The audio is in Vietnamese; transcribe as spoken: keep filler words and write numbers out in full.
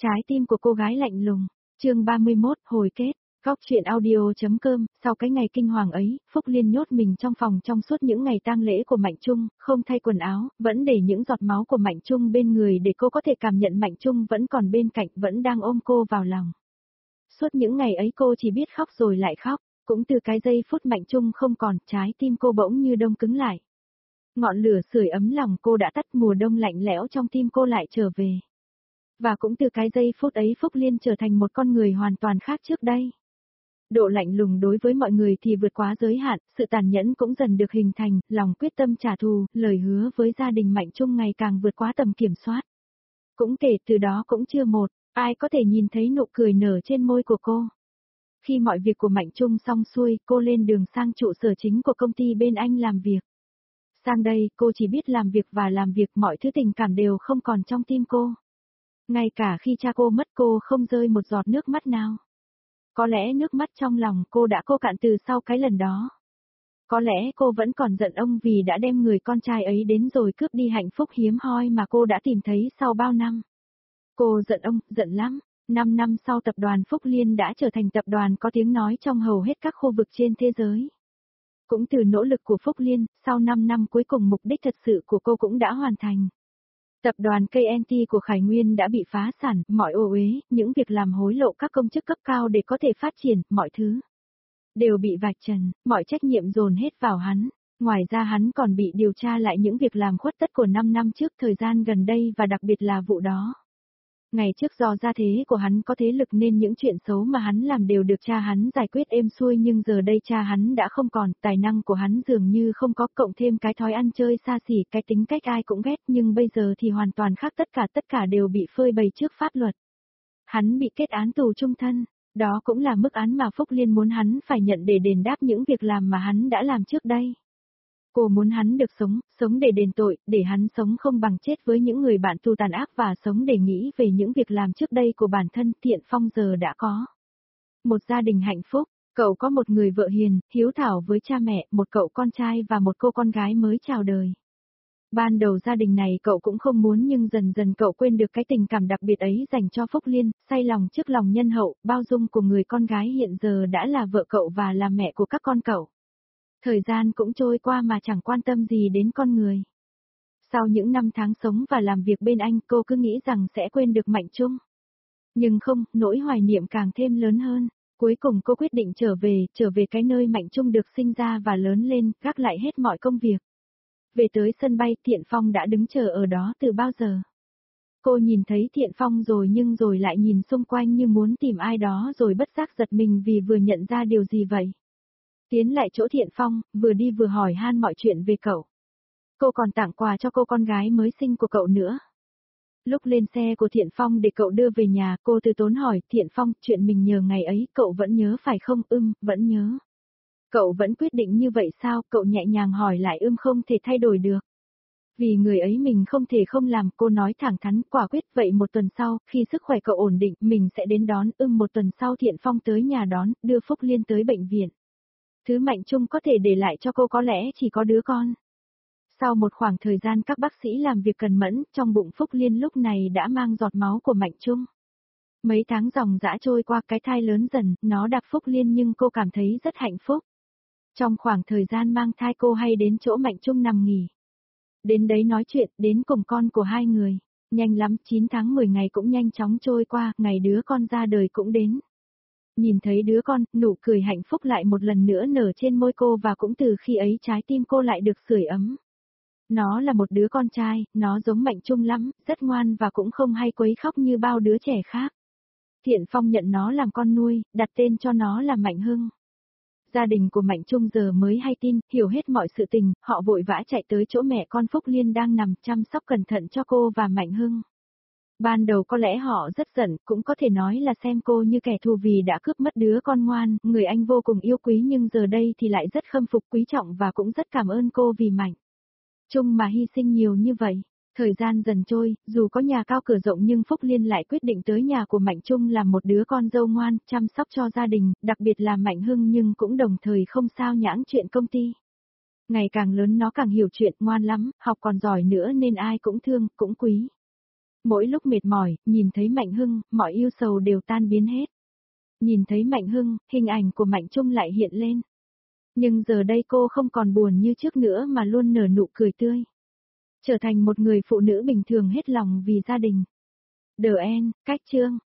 Trái tim của cô gái lạnh lùng. Chương ba mươi mốt, hồi kết. Góc truyện audio.com, sau cái ngày kinh hoàng ấy, Phúc Liên nhốt mình trong phòng trong suốt những ngày tang lễ của Mạnh Trung, không thay quần áo, vẫn để những giọt máu của Mạnh Trung bên người để cô có thể cảm nhận Mạnh Trung vẫn còn bên cạnh, vẫn đang ôm cô vào lòng. Suốt những ngày ấy cô chỉ biết khóc rồi lại khóc, cũng từ cái giây phút Mạnh Trung không còn, trái tim cô bỗng như đông cứng lại. Ngọn lửa sưởi ấm lòng cô đã tắt, mùa đông lạnh lẽo trong tim cô lại trở về. Và cũng từ cái giây phút ấy Phúc Liên trở thành một con người hoàn toàn khác trước đây. Độ lạnh lùng đối với mọi người thì vượt quá giới hạn, sự tàn nhẫn cũng dần được hình thành, lòng quyết tâm trả thù, lời hứa với gia đình Mạnh Trung ngày càng vượt quá tầm kiểm soát. Cũng kể từ đó cũng chưa một, ai có thể nhìn thấy nụ cười nở trên môi của cô. Khi mọi việc của Mạnh Trung xong xuôi, cô lên đường sang trụ sở chính của công ty bên anh làm việc. Sang đây, cô chỉ biết làm việc và làm việc, mọi thứ tình cảm đều không còn trong tim cô. Ngay cả khi cha cô mất cô không rơi một giọt nước mắt nào. Có lẽ nước mắt trong lòng cô đã khô cạn từ sau cái lần đó. Có lẽ cô vẫn còn giận ông vì đã đem người con trai ấy đến rồi cướp đi hạnh phúc hiếm hoi mà cô đã tìm thấy sau bao năm. Cô giận ông, giận lắm. Năm năm sau tập đoàn Phúc Liên đã trở thành tập đoàn có tiếng nói trong hầu hết các khu vực trên thế giới. Cũng từ nỗ lực của Phúc Liên, sau năm năm cuối cùng mục đích thật sự của cô cũng đã hoàn thành. Tập đoàn ca en tê của Khải Nguyên đã bị phá sản, mọi ô uế, những việc làm hối lộ các công chức cấp cao để có thể phát triển, mọi thứ đều bị vạch trần, mọi trách nhiệm dồn hết vào hắn. Ngoài ra hắn còn bị điều tra lại những việc làm khuất tất của năm năm trước thời gian gần đây và đặc biệt là vụ đó. Ngày trước do gia thế của hắn có thế lực nên những chuyện xấu mà hắn làm đều được cha hắn giải quyết êm xuôi, nhưng giờ đây cha hắn đã không còn, tài năng của hắn dường như không có, cộng thêm cái thói ăn chơi xa xỉ, cái tính cách ai cũng ghét, nhưng bây giờ thì hoàn toàn khác, tất cả tất cả đều bị phơi bày trước pháp luật. Hắn bị kết án tù trung thân, đó cũng là mức án mà Phúc Liên muốn hắn phải nhận để đền đáp những việc làm mà hắn đã làm trước đây. Cô muốn hắn được sống, sống để đền tội, để hắn sống không bằng chết với những người bạn tù tàn ác, và sống để nghĩ về những việc làm trước đây của bản thân. Thiện Phong giờ đã có một gia đình hạnh phúc, cậu có một người vợ hiền, hiếu thảo với cha mẹ, một cậu con trai và một cô con gái mới chào đời. Ban đầu gia đình này cậu cũng không muốn, nhưng dần dần cậu quên được cái tình cảm đặc biệt ấy dành cho Phúc Liên, say lòng trước lòng nhân hậu, bao dung của người con gái hiện giờ đã là vợ cậu và là mẹ của các con cậu. Thời gian cũng trôi qua mà chẳng quan tâm gì đến con người. Sau những năm tháng sống và làm việc bên anh, cô cứ nghĩ rằng sẽ quên được Mạnh Trung. Nhưng không, nỗi hoài niệm càng thêm lớn hơn. Cuối cùng cô quyết định trở về, trở về cái nơi Mạnh Trung được sinh ra và lớn lên, gác lại hết mọi công việc. Về tới sân bay, Thiện Phong đã đứng chờ ở đó từ bao giờ. Cô nhìn thấy Thiện Phong rồi nhưng rồi lại nhìn xung quanh như muốn tìm ai đó, rồi bất giác giật mình vì vừa nhận ra điều gì vậy. Tiến lại chỗ Thiện Phong, vừa đi vừa hỏi han mọi chuyện về cậu. Cô còn tặng quà cho cô con gái mới sinh của cậu nữa. Lúc lên xe của Thiện Phong để cậu đưa về nhà, cô từ tốn hỏi, Thiện Phong, chuyện mình nhờ ngày ấy, cậu vẫn nhớ phải không? Ưm, vẫn nhớ. Cậu vẫn quyết định như vậy sao? Cậu nhẹ nhàng hỏi lại. Ưm, không thể thay đổi được. Vì người ấy mình không thể không làm, cô nói thẳng thắn, quả quyết. Vậy một tuần sau, khi sức khỏe cậu ổn định, mình sẽ đến đón. Ưm, một tuần sau Thiện Phong tới nhà đón, đưa Phúc Liên tới bệnh viện. Thứ Mạnh Trung có thể để lại cho cô có lẽ chỉ có đứa con. Sau một khoảng thời gian các bác sĩ làm việc cần mẫn, trong bụng Phúc Liên lúc này đã mang giọt máu của Mạnh Trung. Mấy tháng dòng dã trôi qua, cái thai lớn dần, nó đạp Phúc Liên nhưng cô cảm thấy rất hạnh phúc. Trong khoảng thời gian mang thai cô hay đến chỗ Mạnh Trung nằm nghỉ. Đến đấy nói chuyện, đến cùng con của hai người. Nhanh lắm, chín tháng mười ngày cũng nhanh chóng trôi qua, ngày đứa con ra đời cũng đến. Nhìn thấy đứa con, nụ cười hạnh phúc lại một lần nữa nở trên môi cô, và cũng từ khi ấy trái tim cô lại được sưởi ấm. Nó là một đứa con trai, nó giống Mạnh Trung lắm, rất ngoan và cũng không hay quấy khóc như bao đứa trẻ khác. Thiện Phong nhận nó làm con nuôi, đặt tên cho nó là Mạnh Hưng. Gia đình của Mạnh Trung giờ mới hay tin, hiểu hết mọi sự tình, họ vội vã chạy tới chỗ mẹ con Phúc Liên đang nằm, chăm sóc cẩn thận cho cô và Mạnh Hưng. Ban đầu có lẽ họ rất giận, cũng có thể nói là xem cô như kẻ thù vì đã cướp mất đứa con ngoan, người anh vô cùng yêu quý, nhưng giờ đây thì lại rất khâm phục quý trọng và cũng rất cảm ơn cô vì Mạnh Trung mà hy sinh nhiều như vậy. Thời gian dần trôi, dù có nhà cao cửa rộng nhưng Phúc Liên lại quyết định tới nhà của Mạnh Trung làm một đứa con dâu ngoan, chăm sóc cho gia đình, đặc biệt là Mạnh Hưng, nhưng cũng đồng thời không sao nhãng chuyện công ty. Ngày càng lớn nó càng hiểu chuyện, ngoan lắm, học còn giỏi nữa nên ai cũng thương, cũng quý. Mỗi lúc mệt mỏi, nhìn thấy Mạnh Hưng, mọi ưu sầu đều tan biến hết. Nhìn thấy Mạnh Hưng, hình ảnh của Mạnh Trung lại hiện lên. Nhưng giờ đây cô không còn buồn như trước nữa mà luôn nở nụ cười tươi. Trở thành một người phụ nữ bình thường hết lòng vì gia đình. The End, cách chương.